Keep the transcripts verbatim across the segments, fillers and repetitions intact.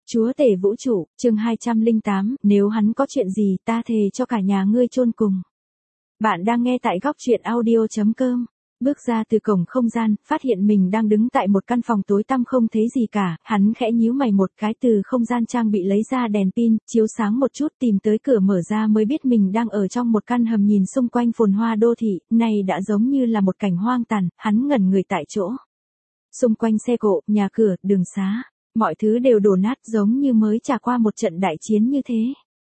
Chúa tể vũ trụ, chương hai trăm lẻ tám, nếu hắn có chuyện gì ta thề cho cả nhà ngươi chôn cùng. Bạn đang nghe tại góc truyện audio chấm com. Bước ra từ cổng không gian, phát hiện mình đang đứng tại một căn phòng tối tăm không thấy gì cả, hắn khẽ nhíu mày một cái, từ không gian trang bị lấy ra đèn pin, chiếu sáng một chút, tìm tới cửa mở ra mới biết mình đang ở trong một căn hầm, nhìn xung quanh phồn hoa đô thị, này đã giống như là một cảnh hoang tàn, hắn ngẩn người tại chỗ. Xung quanh xe cộ, nhà cửa, đường xá, mọi thứ đều đổ nát giống như mới trải qua một trận đại chiến như thế.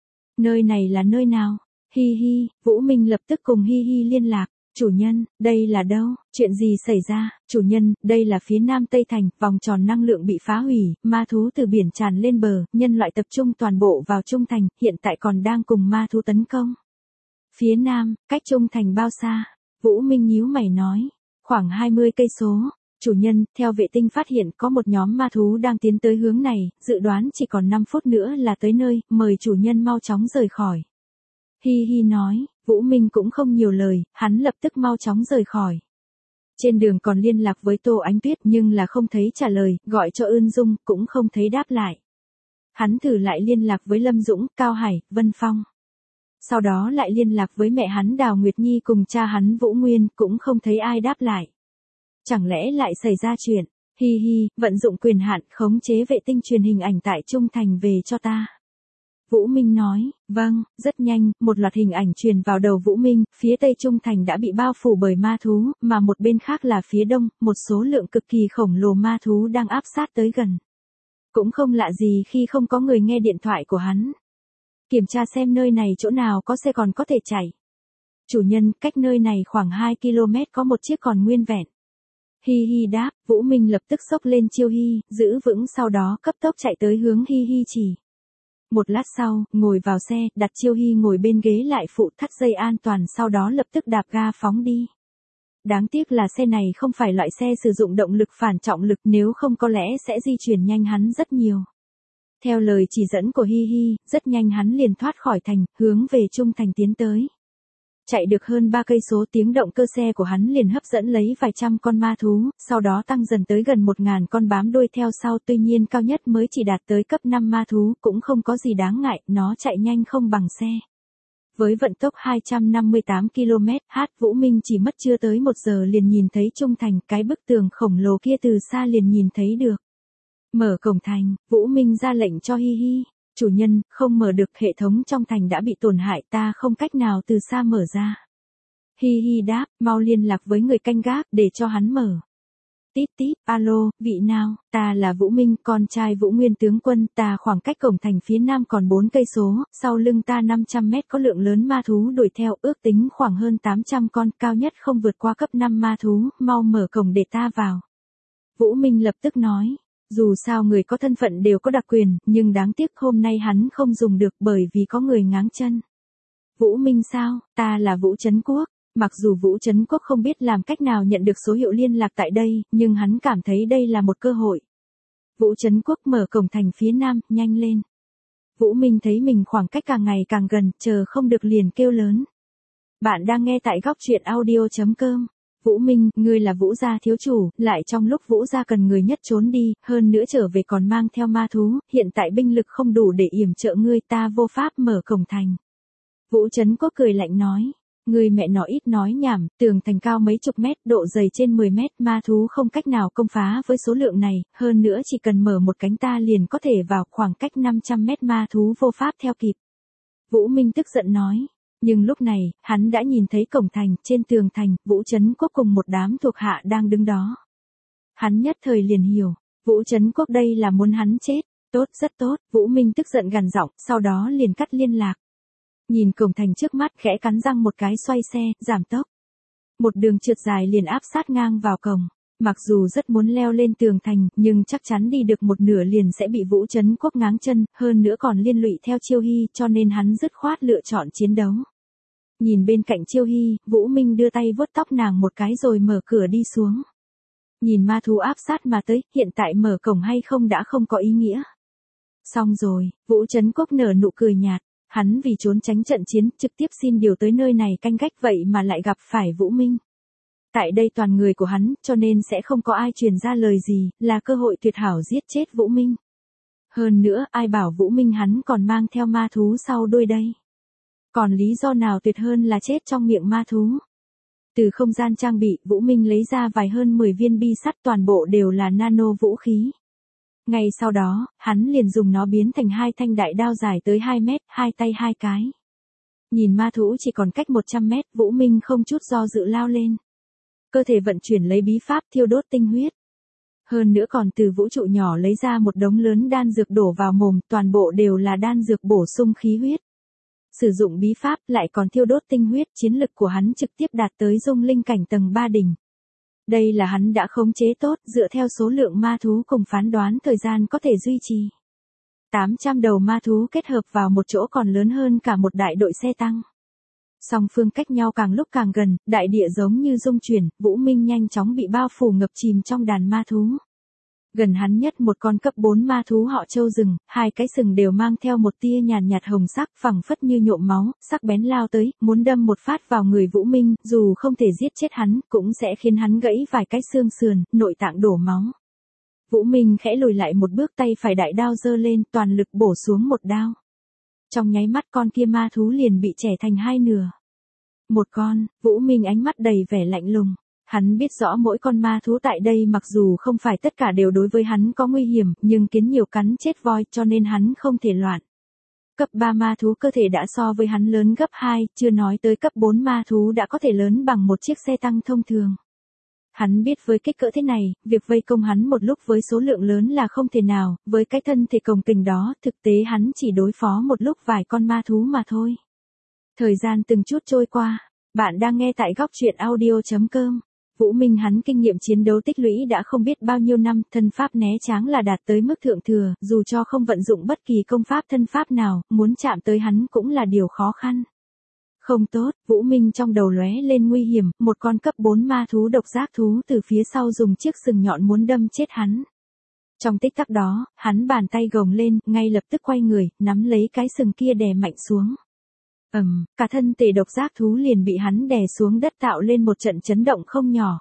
Nơi này là nơi nào? Hi hi, Vũ Minh lập tức cùng Hi hi liên lạc. Chủ nhân, đây là đâu? Chuyện gì xảy ra? Chủ nhân, đây là phía nam Tây Thành, vòng tròn năng lượng bị phá hủy, ma thú từ biển tràn lên bờ, nhân loại tập trung toàn bộ vào Trung Thành, hiện tại còn đang cùng ma thú tấn công. Phía nam, cách Trung Thành bao xa? Vũ Minh nhíu mày nói, khoảng hai mươi cây số. Chủ nhân, theo vệ tinh phát hiện có một nhóm ma thú đang tiến tới hướng này, dự đoán chỉ còn năm phút nữa là tới nơi, mời chủ nhân mau chóng rời khỏi. Hi hi nói, Vũ Minh cũng không nhiều lời, hắn lập tức mau chóng rời khỏi. Trên đường còn liên lạc với Tô Ánh Tuyết nhưng là không thấy trả lời, gọi cho Ưn Dung cũng không thấy đáp lại. Hắn thử lại liên lạc với Lâm Dũng, Cao Hải, Vân Phong. Sau đó lại liên lạc với mẹ hắn Đào Nguyệt Nhi cùng cha hắn Vũ Nguyên, cũng không thấy ai đáp lại. Chẳng lẽ lại xảy ra chuyện? Hi hi, vận dụng quyền hạn khống chế vệ tinh truyền hình ảnh tại Trung Thành về cho ta. Vũ Minh nói, vâng, rất nhanh, một loạt hình ảnh truyền vào đầu Vũ Minh, phía Tây Trung Thành đã bị bao phủ bởi ma thú, mà một bên khác là phía Đông, một số lượng cực kỳ khổng lồ ma thú đang áp sát tới gần. Cũng không lạ gì khi không có người nghe điện thoại của hắn. Kiểm tra xem nơi này chỗ nào có xe còn có thể chạy. Chủ nhân, cách nơi này khoảng hai ki lô mét có một chiếc còn nguyên vẹn. Hi hi đáp, Vũ Minh lập tức xốc lên chiêu hi, giữ vững sau đó cấp tốc chạy tới hướng hi hi chỉ. Một lát sau, ngồi vào xe, đặt chiêu hi ngồi bên ghế lại phụ, thắt dây an toàn, sau đó lập tức đạp ga phóng đi. Đáng tiếc là xe này không phải loại xe sử dụng động lực phản trọng lực, nếu không có lẽ sẽ di chuyển nhanh hắn rất nhiều. Theo lời chỉ dẫn của Hi hi, rất nhanh hắn liền thoát khỏi thành, hướng về Trung Thành tiến tới. Chạy được hơn ba cây số, tiếng động cơ xe của hắn liền hấp dẫn lấy vài trăm con ma thú, sau đó tăng dần tới gần một ngàn con bám đuôi theo sau, tuy nhiên cao nhất mới chỉ đạt tới cấp năm ma thú, cũng không có gì đáng ngại, nó chạy nhanh không bằng xe. Với vận tốc hai trăm năm mươi tám ki lô mét h, Vũ Minh chỉ mất chưa tới một giờ liền nhìn thấy Trung Thành, cái bức tường khổng lồ kia từ xa liền nhìn thấy được. Mở cổng thành, Vũ Minh ra lệnh cho Hi hi. Chủ nhân, không mở được, hệ thống trong thành đã bị tổn hại, ta không cách nào từ xa mở ra. Hi hi đáp, mau liên lạc với người canh gác, để cho hắn mở. Tít tít, alo, vị nào, ta là Vũ Minh, con trai Vũ Nguyên tướng quân, ta khoảng cách cổng thành phía nam còn bốn cây số, sau lưng ta năm trăm mét có lượng lớn ma thú đuổi theo, ước tính khoảng hơn tám trăm con, cao nhất không vượt qua cấp năm ma thú, mau mở cổng để ta vào. Vũ Minh lập tức nói. Dù sao người có thân phận đều có đặc quyền, nhưng đáng tiếc hôm nay hắn không dùng được bởi vì có người ngáng chân. Vũ Minh sao, ta là Vũ Trấn Quốc. Mặc dù Vũ Trấn Quốc không biết làm cách nào nhận được số hiệu liên lạc tại đây, nhưng hắn cảm thấy đây là một cơ hội. Vũ Trấn Quốc mở cổng thành phía nam, nhanh lên. Vũ Minh thấy mình khoảng cách càng ngày càng gần, chờ không được liền kêu lớn. Bạn đang nghe tại góc truyện audio chấm com. Vũ Minh, ngươi là Vũ gia thiếu chủ, lại trong lúc Vũ gia cần người nhất trốn đi, hơn nữa trở về còn mang theo ma thú, hiện tại binh lực không đủ để yểm trợ ngươi, ta vô pháp mở cổng thành. Vũ Trấn Quốc cười lạnh nói, ngươi mẹ nó ít nói nhảm, tường thành cao mấy chục mét, độ dày trên mười mét, ma thú không cách nào công phá với số lượng này, hơn nữa chỉ cần mở một cánh ta liền có thể vào, khoảng cách năm trăm mét ma thú vô pháp theo kịp. Vũ Minh tức giận nói. Nhưng lúc này, hắn đã nhìn thấy cổng thành, trên tường thành, Vũ Trấn Quốc cùng một đám thuộc hạ đang đứng đó. Hắn nhất thời liền hiểu, Vũ Trấn Quốc đây là muốn hắn chết, tốt rất tốt, Vũ Minh tức giận gằn giọng, sau đó liền cắt liên lạc. Nhìn cổng thành trước mắt, khẽ cắn răng một cái xoay xe, giảm tốc. Một đường trượt dài liền áp sát ngang vào cổng. Mặc dù rất muốn leo lên tường thành, nhưng chắc chắn đi được một nửa liền sẽ bị Vũ Trấn Quốc ngáng chân, hơn nữa còn liên lụy theo Chiêu Hi, cho nên hắn dứt khoát lựa chọn chiến đấu. Nhìn bên cạnh Chiêu Hi, Vũ Minh đưa tay vuốt tóc nàng một cái rồi mở cửa đi xuống. Nhìn ma thú áp sát mà tới, hiện tại mở cổng hay không đã không có ý nghĩa. Xong rồi, Vũ Trấn Quốc nở nụ cười nhạt, hắn vì trốn tránh trận chiến, trực tiếp xin điều tới nơi này canh gác, vậy mà lại gặp phải Vũ Minh. Tại đây toàn người của hắn, cho nên sẽ không có ai truyền ra lời gì, là cơ hội tuyệt hảo giết chết Vũ Minh. Hơn nữa, ai bảo Vũ Minh hắn còn mang theo ma thú sau đuôi đây. Còn lý do nào tuyệt hơn là chết trong miệng ma thú. Từ không gian trang bị, Vũ Minh lấy ra vài hơn mười viên bi sắt, toàn bộ đều là nano vũ khí. Ngay sau đó, hắn liền dùng nó biến thành hai thanh đại đao dài tới hai mét, hai tay hai cái. Nhìn ma thú chỉ còn cách một trăm mét, Vũ Minh không chút do dự lao lên. Cơ thể vận chuyển lấy bí pháp thiêu đốt tinh huyết. Hơn nữa còn từ vũ trụ nhỏ lấy ra một đống lớn đan dược đổ vào mồm, toàn bộ đều là đan dược bổ sung khí huyết. Sử dụng bí pháp lại còn thiêu đốt tinh huyết, chiến lực của hắn trực tiếp đạt tới dung linh cảnh tầng ba đỉnh. Đây là hắn đã khống chế tốt, dựa theo số lượng ma thú cùng phán đoán thời gian có thể duy trì. tám trăm đầu ma thú kết hợp vào một chỗ còn lớn hơn cả một đại đội xe tăng. Song phương cách nhau càng lúc càng gần, đại địa giống như rung chuyển, Vũ Minh nhanh chóng bị bao phủ ngập chìm trong đàn ma thú. Gần hắn nhất một con cấp bốn ma thú họ trâu rừng, hai cái sừng đều mang theo một tia nhàn nhạt hồng sắc, phẳng phất như nhộm máu, sắc bén lao tới, muốn đâm một phát vào người Vũ Minh, dù không thể giết chết hắn, cũng sẽ khiến hắn gãy vài cái xương sườn, nội tạng đổ máu. Vũ Minh khẽ lùi lại một bước, tay phải đại đao giơ lên, toàn lực bổ xuống một đao. Trong nháy mắt con kia ma thú liền bị chẻ thành hai nửa. Một con, Vũ Minh ánh mắt đầy vẻ lạnh lùng. Hắn biết rõ mỗi con ma thú tại đây mặc dù không phải tất cả đều đối với hắn có nguy hiểm, nhưng kiến nhiều cắn chết voi cho nên hắn không thể loạn. Cấp ba ma thú cơ thể đã so với hắn lớn gấp hai, chưa nói tới cấp bốn ma thú đã có thể lớn bằng một chiếc xe tăng thông thường. Hắn biết với kích cỡ thế này, việc vây công hắn một lúc với số lượng lớn là không thể nào, với cái thân thể cồng kềnh đó, thực tế hắn chỉ đối phó một lúc vài con ma thú mà thôi. Thời gian từng chút trôi qua, bạn đang nghe tại góc truyện audio chấm com. Vũ Minh hắn kinh nghiệm chiến đấu tích lũy đã không biết bao nhiêu năm, thân pháp né tránh là đạt tới mức thượng thừa, dù cho không vận dụng bất kỳ công pháp thân pháp nào, muốn chạm tới hắn cũng là điều khó khăn. Không tốt, Vũ Minh trong đầu lóe lên nguy hiểm, một con cấp bốn ma thú độc giác thú từ phía sau dùng chiếc sừng nhọn muốn đâm chết hắn. Trong tích tắc đó, hắn bàn tay gồng lên, ngay lập tức quay người, nắm lấy cái sừng kia đè mạnh xuống. Ầm, um, cả thân thể độc giác thú liền bị hắn đè xuống đất, tạo lên một trận chấn động không nhỏ.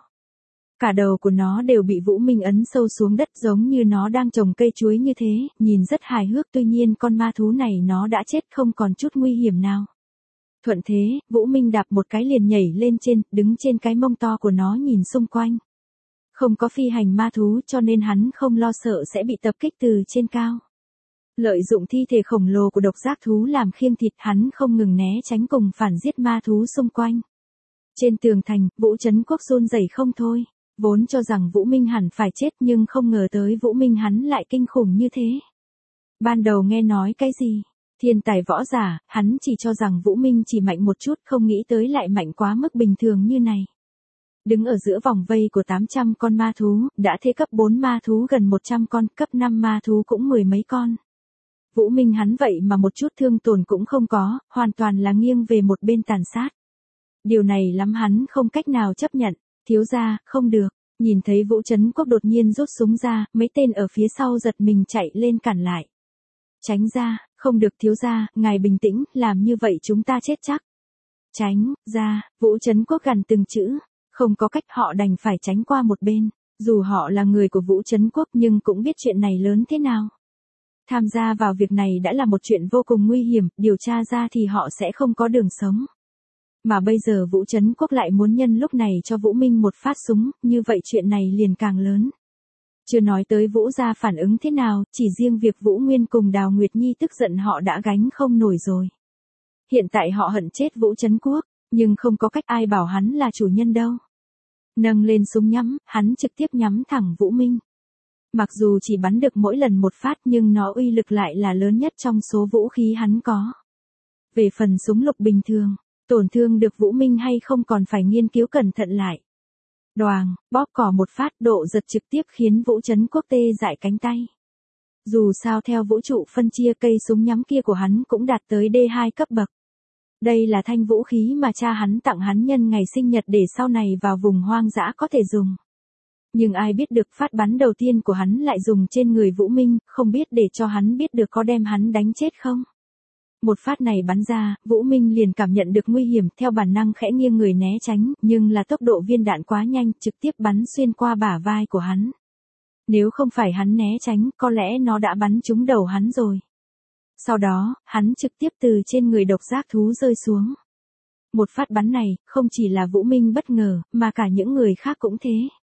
Cả đầu của nó đều bị Vũ Minh ấn sâu xuống đất, giống như nó đang trồng cây chuối như thế, nhìn rất hài hước, tuy nhiên con ma thú này nó đã chết không còn chút nguy hiểm nào. Thuận thế, Vũ Minh đạp một cái liền nhảy lên trên, đứng trên cái mông to của nó nhìn xung quanh. Không có phi hành ma thú cho nên hắn không lo sợ sẽ bị tập kích từ trên cao. Lợi dụng thi thể khổng lồ của độc giác thú làm khiêng thịt, hắn không ngừng né tránh cùng phản giết ma thú xung quanh. Trên tường thành, Vũ Trấn Quốc run rẩy không thôi, vốn cho rằng Vũ Minh hẳn phải chết nhưng không ngờ tới Vũ Minh hắn lại kinh khủng như thế. Ban đầu nghe nói cái gì? Thiên tài võ giả, hắn chỉ cho rằng Vũ Minh chỉ mạnh một chút, không nghĩ tới lại mạnh quá mức bình thường như này. Đứng ở giữa vòng vây của tám trăm con ma thú, đã thế cấp bốn ma thú gần một trăm con, cấp năm ma thú cũng mười mấy con. Vũ Minh hắn vậy mà một chút thương tổn cũng không có, hoàn toàn là nghiêng về một bên tàn sát. Điều này lắm hắn không cách nào chấp nhận, thiếu gia, không được. Nhìn thấy Vũ Trấn Quốc đột nhiên rút súng ra, mấy tên ở phía sau giật mình chạy lên cản lại. Tránh ra, không được thiếu gia, ngài bình tĩnh, làm như vậy chúng ta chết chắc. Tránh, ra, Vũ Trấn Quốc gằn từng chữ, không có cách họ đành phải tránh qua một bên, dù họ là người của Vũ Trấn Quốc nhưng cũng biết chuyện này lớn thế nào. Tham gia vào việc này đã là một chuyện vô cùng nguy hiểm, điều tra ra thì họ sẽ không có đường sống. Mà bây giờ Vũ Trấn Quốc lại muốn nhân lúc này cho Vũ Minh một phát súng, như vậy chuyện này liền càng lớn. Chưa nói tới Vũ gia phản ứng thế nào, chỉ riêng việc Vũ Nguyên cùng Đào Nguyệt Nhi tức giận họ đã gánh không nổi rồi. Hiện tại họ hận chết Vũ Trấn Quốc, nhưng không có cách, ai bảo hắn là chủ nhân đâu. Nâng lên súng nhắm, hắn trực tiếp nhắm thẳng Vũ Minh. Mặc dù chỉ bắn được mỗi lần một phát nhưng nó uy lực lại là lớn nhất trong số vũ khí hắn có. Về phần súng lục bình thường, tổn thương được Vũ Minh hay không còn phải nghiên cứu cẩn thận lại. Đoàng, bóp cò một phát, độ giật trực tiếp khiến Vũ Trấn Quốc tê dại cánh tay. Dù sao theo vũ trụ phân chia, cây súng nhắm kia của hắn cũng đạt tới D hai cấp bậc. Đây là thanh vũ khí mà cha hắn tặng hắn nhân ngày sinh nhật để sau này vào vùng hoang dã có thể dùng. Nhưng ai biết được phát bắn đầu tiên của hắn lại dùng trên người Vũ Minh, không biết để cho hắn biết được có đem hắn đánh chết không. Một phát này bắn ra, Vũ Minh liền cảm nhận được nguy hiểm, theo bản năng khẽ nghiêng người né tránh, nhưng là tốc độ viên đạn quá nhanh, trực tiếp bắn xuyên qua bả vai của hắn. Nếu không phải hắn né tránh, có lẽ nó đã bắn trúng đầu hắn rồi. Sau đó, hắn trực tiếp từ trên người độc giác thú rơi xuống. Một phát bắn này, không chỉ là Vũ Minh bất ngờ, mà cả những người khác cũng thế.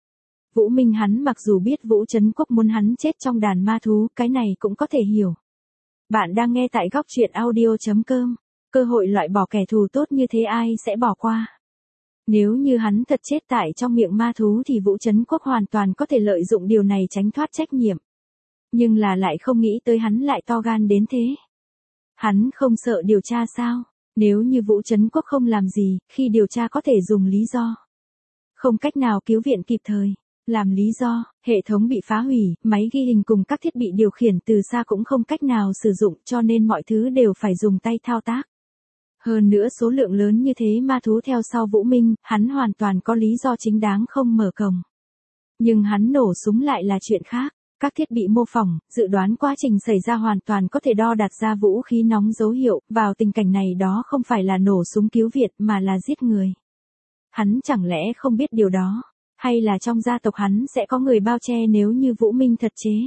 Vũ Minh hắn mặc dù biết Vũ Trấn Quốc muốn hắn chết trong đàn ma thú, cái này cũng có thể hiểu. Bạn đang nghe tại góc truyện audio chấm com. Cơ hội loại bỏ kẻ thù tốt như thế ai sẽ bỏ qua. Nếu như hắn thật chết tại trong miệng ma thú thì Vũ Trấn Quốc hoàn toàn có thể lợi dụng điều này tránh thoát trách nhiệm. Nhưng là lại không nghĩ tới hắn lại to gan đến thế. Hắn không sợ điều tra sao? Nếu như Vũ Trấn Quốc không làm gì, khi điều tra có thể dùng lý do. Không cách nào cứu viện kịp thời. Làm lý do, hệ thống bị phá hủy, máy ghi hình cùng các thiết bị điều khiển từ xa cũng không cách nào sử dụng cho nên mọi thứ đều phải dùng tay thao tác. Hơn nữa số lượng lớn như thế ma thú theo sau Vũ Minh, hắn hoàn toàn có lý do chính đáng không mở cổng. Nhưng hắn nổ súng lại là chuyện khác. Các thiết bị mô phỏng, dự đoán quá trình xảy ra hoàn toàn có thể đo đạt ra vũ khí nóng dấu hiệu, vào tình cảnh này đó không phải là nổ súng cứu viện mà là giết người. Hắn chẳng lẽ không biết điều đó, hay là trong gia tộc hắn sẽ có người bao che nếu như Vũ Minh thật chế.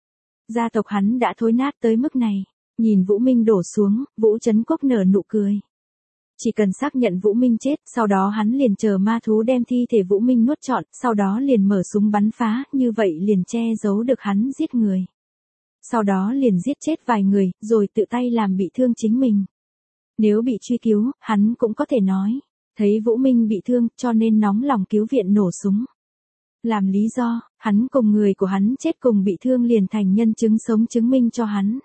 Gia tộc hắn đã thối nát tới mức này, nhìn Vũ Minh đổ xuống, Vũ Trấn Quốc nở nụ cười. Chỉ cần xác nhận Vũ Minh chết, sau đó hắn liền chờ ma thú đem thi thể Vũ Minh nuốt trọn, sau đó liền mở súng bắn phá, như vậy liền che giấu được hắn giết người. Sau đó liền giết chết vài người, rồi tự tay làm bị thương chính mình. Nếu bị truy cứu, hắn cũng có thể nói, thấy Vũ Minh bị thương, cho nên nóng lòng cứu viện nổ súng. Làm lý do, hắn cùng người của hắn chết cùng bị thương liền thành nhân chứng sống chứng minh cho hắn.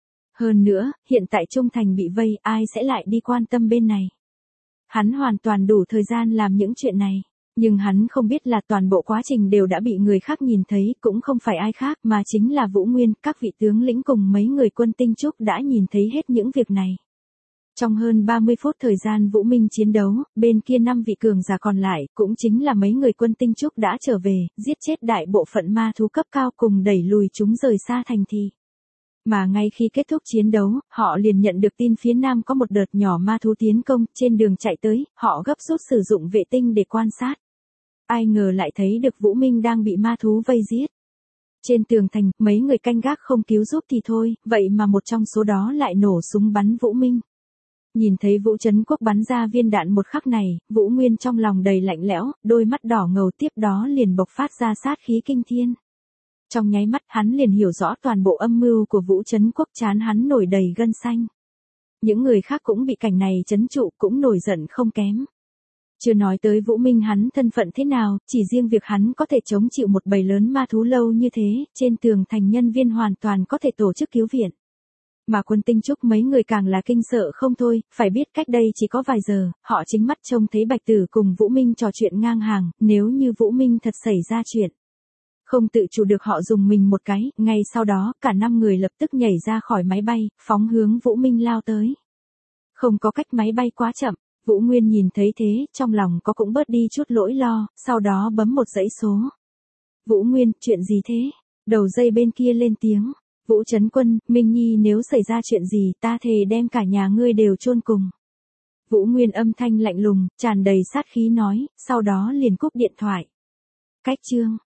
Hơn nữa, hiện tại Trung Thành bị vây, ai sẽ lại đi quan tâm bên này. Hắn hoàn toàn đủ thời gian làm những chuyện này, nhưng hắn không biết là toàn bộ quá trình đều đã bị người khác nhìn thấy, cũng không phải ai khác mà chính là Vũ Nguyên, các vị tướng lĩnh cùng mấy người quân tinh trúc đã nhìn thấy hết những việc này. Trong hơn ba mươi phút thời gian Vũ Minh chiến đấu, bên kia năm vị cường giả còn lại, cũng chính là mấy người quân tinh trúc đã trở về, giết chết đại bộ phận ma thú cấp cao cùng đẩy lùi chúng rời xa thành thị. Mà ngay khi kết thúc chiến đấu, họ liền nhận được tin phía nam có một đợt nhỏ ma thú tiến công, trên đường chạy tới, họ gấp rút sử dụng vệ tinh để quan sát. Ai ngờ lại thấy được Vũ Minh đang bị ma thú vây giết. Trên tường thành, mấy người canh gác không cứu giúp thì thôi, vậy mà một trong số đó lại nổ súng bắn Vũ Minh. Nhìn thấy Vũ Trấn Quốc bắn ra viên đạn một khắc này, Vũ Nguyên trong lòng đầy lạnh lẽo, đôi mắt đỏ ngầu tiếp đó liền bộc phát ra sát khí kinh thiên. Trong nháy mắt hắn liền hiểu rõ toàn bộ âm mưu của Vũ Trấn Quốc, chán hắn nổi đầy gân xanh. Những người khác cũng bị cảnh này trấn trụ, cũng nổi giận không kém. Chưa nói tới Vũ Minh hắn thân phận thế nào, chỉ riêng việc hắn có thể chống chịu một bầy lớn ma thú lâu như thế, trên tường thành nhân viên hoàn toàn có thể tổ chức cứu viện. Mà quân tinh trúc mấy người càng là kinh sợ không thôi, phải biết cách đây chỉ có vài giờ, họ chính mắt trông thấy Bạch Tử cùng Vũ Minh trò chuyện ngang hàng, nếu như Vũ Minh thật xảy ra chuyện. Không tự chủ được họ dùng mình một cái, ngay sau đó, cả năm người lập tức nhảy ra khỏi máy bay, phóng hướng Vũ Minh lao tới. Không có cách máy bay quá chậm, Vũ Nguyên nhìn thấy thế, trong lòng có cũng bớt đi chút lỗi lo, sau đó bấm một dãy số. Vũ Nguyên, chuyện gì thế? Đầu dây bên kia lên tiếng. Vũ Trấn Quân, Minh Nhi nếu xảy ra chuyện gì ta thề đem cả nhà ngươi đều chôn cùng. Vũ Nguyên âm thanh lạnh lùng, tràn đầy sát khí nói, sau đó liền cúp điện thoại. Cách chương.